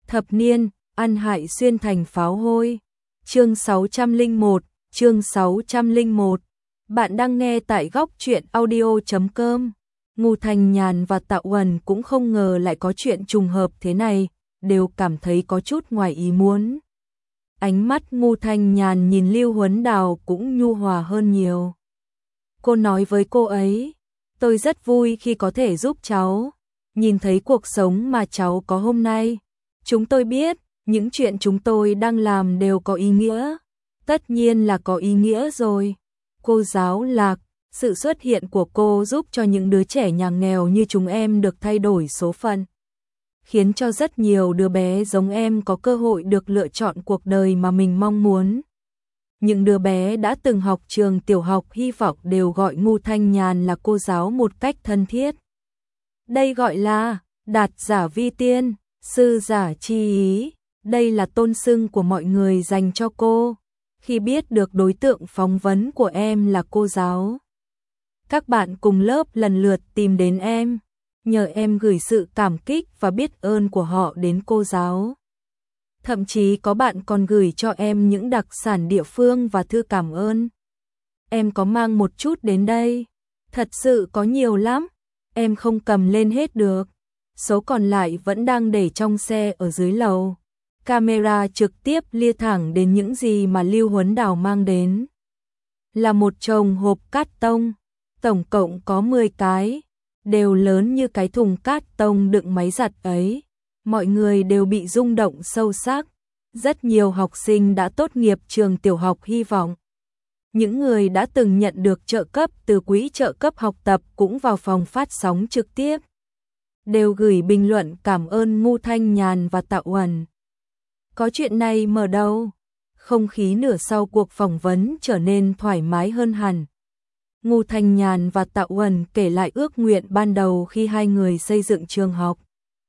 Thập niên, ăn hại xuyên thành pháo hôi. Chương 601, chương 601. Bạn đang nghe tại góc truyện audio.com. Ngô Thanh Nhàn và Tạ Uẩn cũng không ngờ lại có chuyện trùng hợp thế này, đều cảm thấy có chút ngoài ý muốn. Ánh mắt Ngô Thanh Nhàn nhìn Lưu Huấn Đào cũng nhu hòa hơn nhiều. Cô nói với cô ấy, tôi rất vui khi có thể giúp cháu, nhìn thấy cuộc sống mà cháu có hôm nay. Chúng tôi biết, những chuyện chúng tôi đang làm đều có ý nghĩa. Tất nhiên là có ý nghĩa rồi. Cô giáo Lạc, sự xuất hiện của cô giúp cho những đứa trẻ nhà nghèo như chúng em được thay đổi số phận, khiến cho rất nhiều đứa bé giống em có cơ hội được lựa chọn cuộc đời mà mình mong muốn. Những đứa bé đã từng học trường tiểu học hy vọng đều gọi Ngô Thanh Nhàn là cô giáo một cách thân thiết. Đây gọi là đạt giả vi tiên, sư giả chi ý, đây là tôn xưng của mọi người dành cho cô. Khi biết được đối tượng phỏng vấn của em là cô giáo, các bạn cùng lớp lần lượt tìm đến em, nhờ em gửi sự cảm kích và biết ơn của họ đến cô giáo. Thậm chí có bạn còn gửi cho em những đặc sản địa phương và thư cảm ơn. Em có mang một chút đến đây. Thật sự có nhiều lắm, em không cầm lên hết được. Số còn lại vẫn đang để trong xe ở dưới lầu. Camera trực tiếp lia thẳng đến những gì mà Lưu Huấn Đào mang đến. Là một chồng hộp cát tông, tổng cộng có 10 cái, đều lớn như cái thùng cát tông đựng máy giặt ấy. Mọi người đều bị rung động sâu sắc. Rất nhiều học sinh đã tốt nghiệp trường tiểu học hy vọng. Những người đã từng nhận được trợ cấp từ quỹ trợ cấp học tập cũng vào phòng phát sóng trực tiếp, đều gửi bình luận cảm ơn Ngô Thanh Nhàn và Tạ Uẩn. Có chuyện này mở đầu, không khí nửa sau cuộc phỏng vấn trở nên thoải mái hơn hẳn. Ngô Thanh Nhàn và Tạ Uẩn kể lại ước nguyện ban đầu khi hai người xây dựng trường học.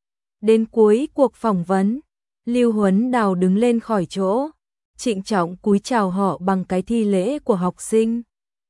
Đến cuối cuộc phỏng vấn, Lưu Huấn Đào đứng lên khỏi chỗ, trịnh trọng cúi chào họ bằng cái thi lễ của học sinh.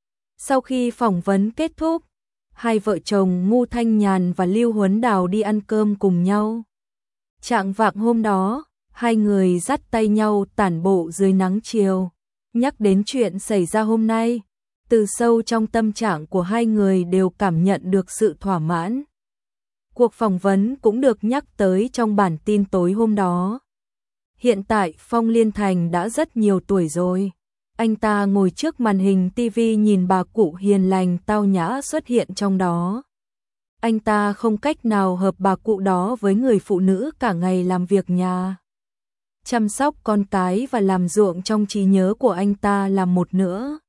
Sau khi phỏng vấn kết thúc, hai vợ chồng Ngô Thanh Nhàn và Lưu Huấn Đào đi ăn cơm cùng nhau. Chạng vạng hôm đó, hai người dắt tay nhau tản bộ dưới nắng chiều. Nhắc đến chuyện xảy ra hôm nay, từ sâu trong tâm trạng của hai người đều cảm nhận được sự thỏa mãn. Cuộc phỏng vấn cũng được nhắc tới trong bản tin tối hôm đó. Hiện tại Phong Liên Thành đã rất nhiều tuổi rồi. Anh ta ngồi trước màn hình TV nhìn bà cụ hiền lành tao nhã xuất hiện trong đó. Anh ta không cách nào hợp bà cụ đó với người phụ nữ cả ngày làm việc nhà, chăm sóc con cái và làm ruộng trong trí nhớ của anh ta là một nữa.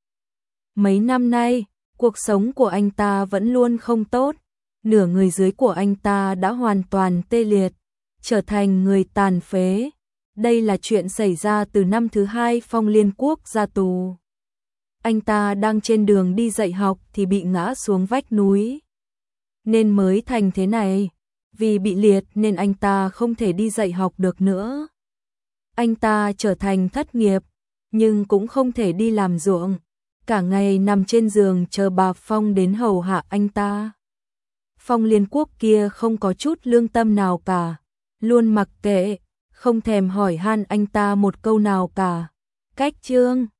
Mấy năm nay, cuộc sống của anh ta vẫn luôn không tốt. Nửa người dưới của anh ta đã hoàn toàn tê liệt, trở thành người tàn phế. Đây là chuyện xảy ra từ năm thứ hai Phong Liên Quốc ra tù. Anh ta đang trên đường đi dạy học thì bị ngã xuống vách núi, nên mới thành thế này. Vì bị liệt nên anh ta không thể đi dạy học được nữa. Anh ta trở thành thất nghiệp, nhưng cũng không thể đi làm ruộng. Cả ngày nằm trên giường chờ bà Phong đến hầu hạ anh ta. Phong Liên Quốc kia không có chút lương tâm nào cả, luôn mặc kệ, không thèm hỏi han anh ta một câu nào cả. Cách chương